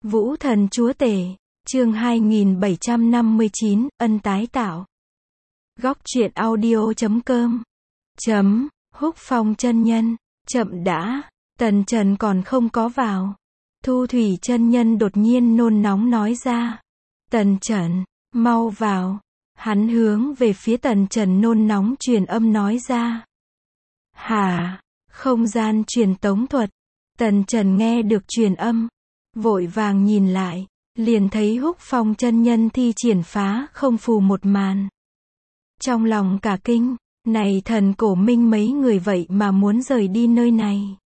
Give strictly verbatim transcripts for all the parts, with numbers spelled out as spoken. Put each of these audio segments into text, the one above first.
Vũ Thần Chúa Tể, chương hai nghìn bảy trăm năm mươi chín, ân tái tạo. Góc truyện audio chấm com. Chấm, Húc Phong chân nhân, chậm đã, Tần Trần còn không có vào. Thu Thủy chân nhân đột nhiên nôn nóng nói ra. Tần Trần, mau vào. Hắn hướng về phía Tần Trần nôn nóng truyền âm nói ra. Hả, không gian truyền tống thuật. Tần Trần nghe được truyền âm, vội vàng nhìn lại, liền thấy Húc Phong chân nhân thi triển phá không phù một màn. Trong lòng cả kinh, này thần cổ minh mấy người vậy mà muốn rời đi nơi này.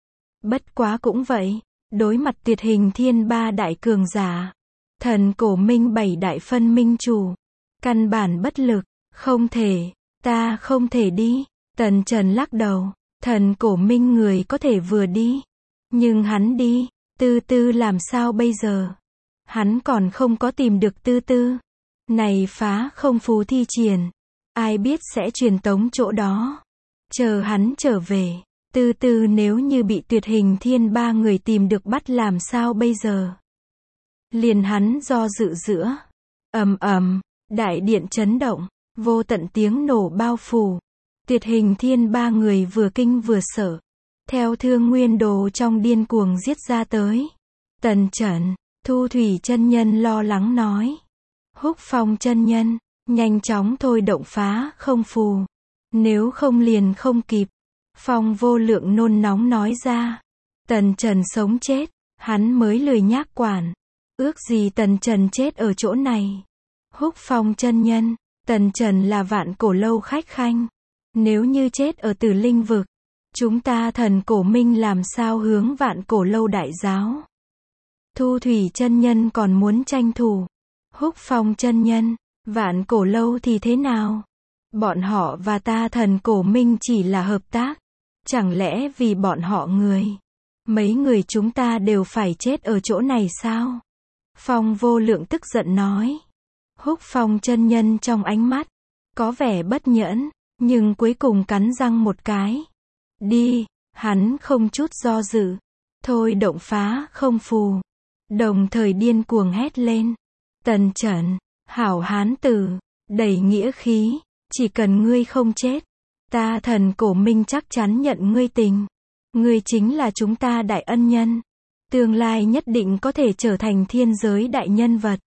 Bất quá cũng vậy, đối mặt tuyệt hình thiên ba đại cường giả, thần cổ minh bảy đại phân minh chủ, căn bản bất lực, không thể, ta không thể đi. Tần Trần lắc đầu, thần cổ minh người có thể vừa đi, nhưng hắn đi, Tư Tư làm sao bây giờ? Hắn còn không có tìm được Tư Tư. Này phá không phù thi triển, ai biết sẽ truyền tống chỗ đó. Chờ hắn trở về, Tư Tư nếu như bị tuyệt hình thiên ba người tìm được bắt làm sao bây giờ? Liền hắn do dự giữa. Ầm ầm, đại điện chấn động, vô tận tiếng nổ bao phủ. Tuyệt hình thiên ba người vừa kinh vừa sợ, theo Thương Nguyên Đồ trong điên cuồng giết ra tới. Tần Trần, Thu Thủy chân nhân lo lắng nói. Húc Phong chân nhân, nhanh chóng thôi động phá không phù. Nếu không liền không kịp. Phong Vô Lượng nôn nóng nói ra. Tần Trần sống chết, hắn mới lười nhác quản. Ước gì Tần Trần chết ở chỗ này. Húc Phong chân nhân, Tần Trần là vạn cổ lâu khách khanh. Nếu như chết ở Tử Linh vực, chúng ta thần cổ minh làm sao hướng vạn cổ lâu đại giáo. Thu Thủy chân nhân còn muốn tranh thủ. Húc Phong chân nhân, vạn cổ lâu thì thế nào? Bọn họ và ta thần cổ minh chỉ là hợp tác. Chẳng lẽ vì bọn họ người, mấy người chúng ta đều phải chết ở chỗ này sao? Phong Vô Lượng tức giận nói. Húc Phong chân nhân trong ánh mắt có vẻ bất nhẫn, nhưng cuối cùng cắn răng một cái. Đi, hắn không chút do dự, thôi động phá không phù, đồng thời điên cuồng hét lên. Tần Trần, hảo hán tử, đầy nghĩa khí, chỉ cần ngươi không chết, ta thần cổ minh chắc chắn nhận ngươi tình. Ngươi chính là chúng ta đại ân nhân, tương lai nhất định có thể trở thành thiên giới đại nhân vật.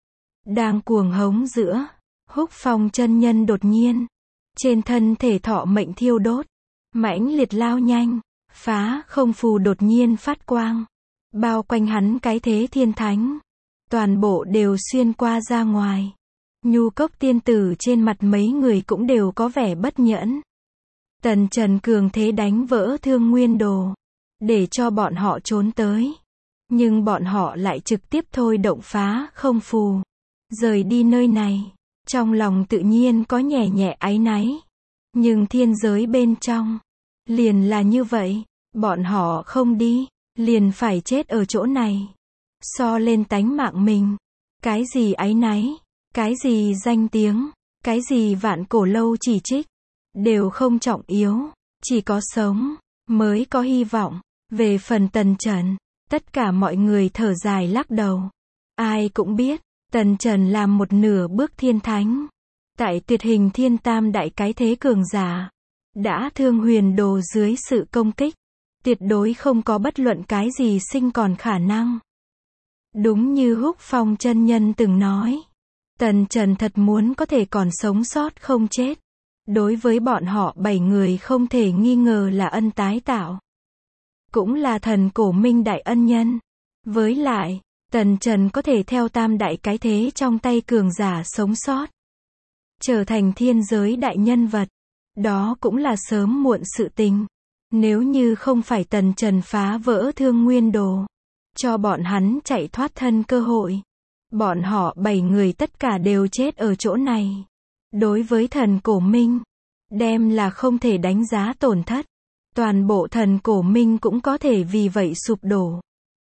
Đang cuồng hống giữa, Húc Phong chân nhân đột nhiên, trên thân thể thọ mệnh thiêu đốt, mãnh liệt lao nhanh, phá không phù đột nhiên phát quang, bao quanh hắn cái thế thiên thánh, toàn bộ đều xuyên qua ra ngoài. Nhu Cốc tiên tử trên mặt mấy người cũng đều có vẻ bất nhẫn. Tần Trần cường thế đánh vỡ Thương Nguyên Đồ, để cho bọn họ trốn tới, nhưng bọn họ lại trực tiếp thôi động phá không phù, rời đi nơi này. Trong lòng tự nhiên có nhẹ nhẹ áy náy, nhưng thiên giới bên trong liền là như vậy, bọn họ không đi, liền phải chết ở chỗ này. So lên tánh mạng mình, cái gì áy náy, cái gì danh tiếng, cái gì vạn cổ lâu chỉ trích, đều không trọng yếu, chỉ có sống mới có hy vọng. Về phần Tần Trần, tất cả mọi người thở dài lắc đầu. Ai cũng biết, Tần Trần làm một nửa bước thiên thánh, tại tuyệt hình thiên tam đại cái thế cường giả, đã Thương Huyền Đồ dưới sự công kích, tuyệt đối không có bất luận cái gì sinh còn khả năng. Đúng như Húc Phong chân nhân từng nói, Tần Trần thật muốn có thể còn sống sót không chết, đối với bọn họ bảy người không thể nghi ngờ là ân tái tạo, cũng là thần cổ minh đại ân nhân. Với lại, Tần Trần có thể theo tam đại cái thế trong tay cường giả sống sót, trở thành thiên giới đại nhân vật, đó cũng là sớm muộn sự tình. Nếu như không phải Tần Trần phá vỡ Thương Nguyên Đồ, cho bọn hắn chạy thoát thân cơ hội, bọn họ bảy người tất cả đều chết ở chỗ này. Đối với thần cổ minh, đem là không thể đánh giá tổn thất, toàn bộ thần cổ minh cũng có thể vì vậy sụp đổ.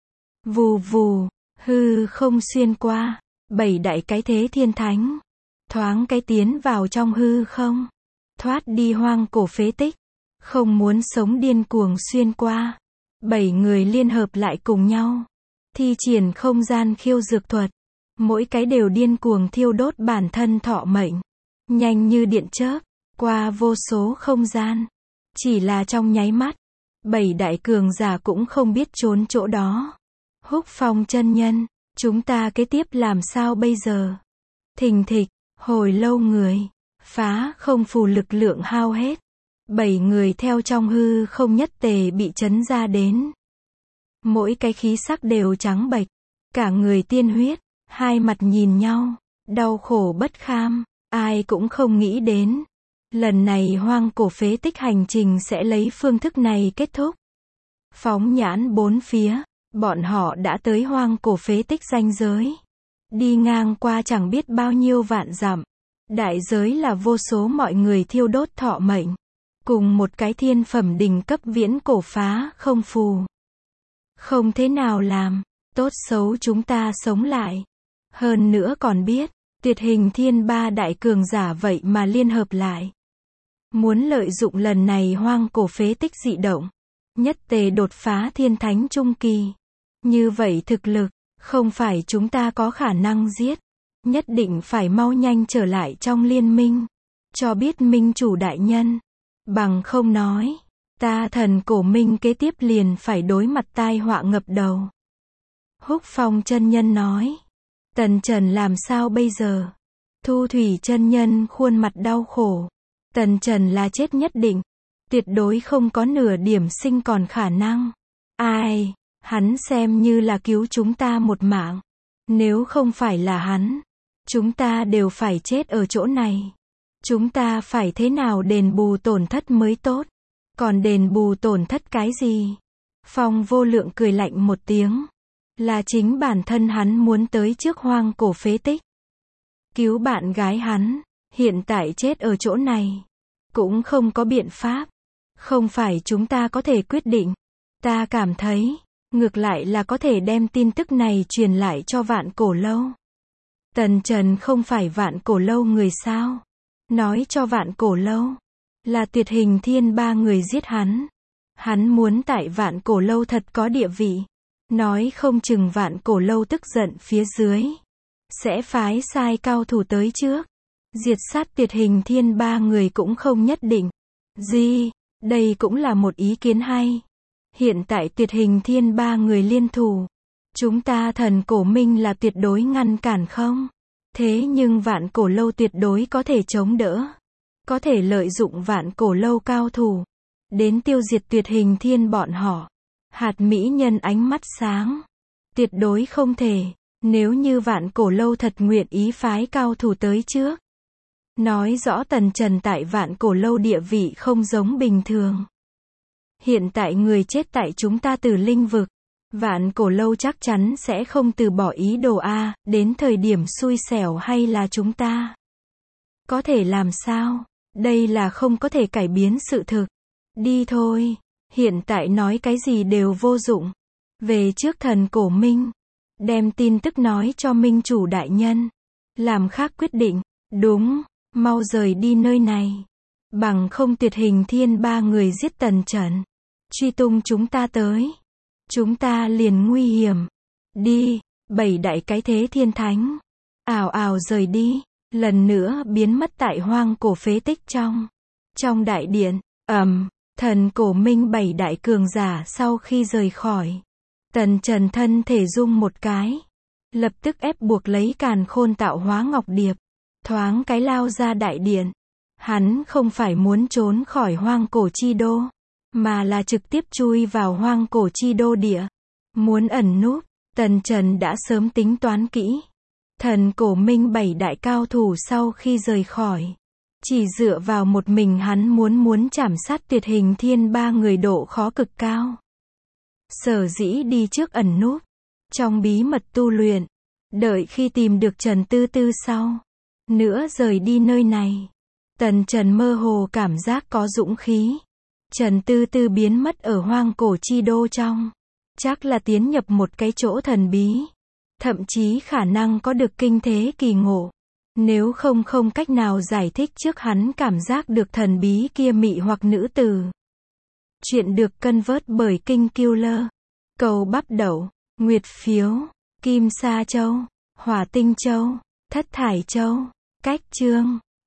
Vù vù, hư không xuyên qua, bảy đại cái thế thiên thánh, thoáng cái tiến vào trong hư không, thoát đi hoang cổ phế tích, không muốn sống điên cuồng xuyên qua. Bảy người liên hợp lại cùng nhau, thi triển không gian khiêu dược thuật. Mỗi cái đều điên cuồng thiêu đốt bản thân thọ mệnh. Nhanh như điện chớp, qua vô số không gian. Chỉ là trong nháy mắt, bảy đại cường giả cũng không biết trốn chỗ đó. Húc Phong chân nhân, chúng ta kế tiếp làm sao bây giờ? Thình thịch, hồi lâu người, phá không phù lực lượng hao hết. Bảy người theo trong hư không nhất tề bị chấn ra đến. Mỗi cái khí sắc đều trắng bệch, cả người tiên huyết, hai mặt nhìn nhau, đau khổ bất kham, ai cũng không nghĩ đến. Lần này hoang cổ phế tích hành trình sẽ lấy phương thức này kết thúc. Phóng nhãn bốn phía, bọn họ đã tới hoang cổ phế tích ranh giới. Đi ngang qua chẳng biết bao nhiêu vạn dặm. Đại giới là vô số mọi người thiêu đốt thọ mệnh. Cùng một cái thiên phẩm đỉnh cấp viễn cổ phá không phù. Không thế nào làm, tốt xấu chúng ta sống lại. Hơn nữa còn biết, tuyệt hình thiên ba đại cường giả vậy mà liên hợp lại. Muốn lợi dụng lần này hoang cổ phế tích dị động. Nhất tề đột phá thiên thánh trung kỳ. Như vậy thực lực, không phải chúng ta có khả năng giết. Nhất định phải mau nhanh trở lại trong liên minh. Cho biết minh chủ đại nhân. Bằng không nói, ta thần cổ minh kế tiếp liền phải đối mặt tai họa ngập đầu. Húc Phong chân nhân nói. Tần Trần làm sao bây giờ? Thu Thủy chân nhân khuôn mặt đau khổ. Tần Trần là chết nhất định. Tuyệt đối không có nửa điểm sinh còn khả năng. Ai, hắn xem như là cứu chúng ta một mạng. Nếu không phải là hắn, chúng ta đều phải chết ở chỗ này. Chúng ta phải thế nào đền bù tổn thất mới tốt? Còn đền bù tổn thất cái gì? Phong Vô Lượng cười lạnh một tiếng. Là chính bản thân hắn muốn tới trước hoang cổ phế tích. Cứu bạn gái hắn, hiện tại chết ở chỗ này. Cũng không có biện pháp. Không phải chúng ta có thể quyết định. Ta cảm thấy, ngược lại là có thể đem tin tức này truyền lại cho Vạn Cổ Lâu. Tần Trần không phải Vạn Cổ Lâu người sao? Nói cho Vạn Cổ Lâu, là tuyệt hình thiên ba người giết hắn. Hắn muốn tại Vạn Cổ Lâu thật có địa vị. Nói không chừng Vạn Cổ Lâu tức giận phía dưới. Sẽ phái sai cao thủ tới trước. Diệt sát tuyệt hình thiên ba người cũng không nhất định. Gì, đây cũng là một ý kiến hay. Hiện tại tuyệt hình thiên ba người liên thủ. Chúng ta thần cổ minh là tuyệt đối ngăn cản không? Thế nhưng Vạn Cổ Lâu tuyệt đối có thể chống đỡ. Có thể lợi dụng Vạn Cổ Lâu cao thủ. Đến tiêu diệt tuyệt hình thiên bọn họ. Hạt mỹ nhân ánh mắt sáng. Tuyệt đối không thể. Nếu như Vạn Cổ Lâu thật nguyện ý phái cao thủ tới trước. Nói rõ Tần Trần tại Vạn Cổ Lâu địa vị không giống bình thường. Hiện tại người chết tại chúng ta Tử Linh vực. Vạn Cổ Lâu chắc chắn sẽ không từ bỏ ý đồ a, đến thời điểm xui xẻo hay là chúng ta. Có thể làm sao? Đây là không có thể cải biến sự thực. Đi thôi. Hiện tại nói cái gì đều vô dụng. Về trước thần cổ minh. Đem tin tức nói cho minh chủ đại nhân. Làm khác quyết định. Đúng. Mau rời đi nơi này. Bằng không tuyệt hình thiên ba người giết Tần Trần. Truy tung chúng ta tới. Chúng ta liền nguy hiểm. Đi. Bảy đại cái thế thiên thánh. Ào ào rời đi. Lần nữa biến mất tại hoang cổ phế tích trong. Trong đại điện. ầm. Thần cổ minh bảy đại cường giả sau khi rời khỏi. Tần Trần thân thể rung một cái. Lập tức ép buộc lấy càn khôn tạo hóa ngọc điệp. Thoáng cái lao ra đại điện. Hắn không phải muốn trốn khỏi hoang cổ chi đô. Mà là trực tiếp chui vào hoang cổ chi đô địa. Muốn ẩn núp. Tần Trần đã sớm tính toán kỹ. Thần cổ minh bảy đại cao thủ sau khi rời khỏi. Chỉ dựa vào một mình hắn muốn muốn chảm sát tuyệt hình thiên ba người độ khó cực cao. Sở dĩ đi trước ẩn núp. Trong bí mật tu luyện. Đợi khi tìm được Trần Tư Tư sau. Nữa rời đi nơi này. Tần Trần mơ hồ cảm giác có dũng khí. Trần Tư Tư biến mất ở hoang cổ chi đô trong. Chắc là tiến nhập một cái chỗ thần bí. Thậm chí khả năng có được kinh thế kỳ ngộ. Nếu không không cách nào giải thích trước hắn cảm giác được thần bí kia mị hoặc nữ tử. Chuyện được cân vớt bởi King Killer. Cầu bắp đậu. Nguyệt phiếu, Kim sa châu, Hỏa tinh châu, Thất thải châu, Cách chương.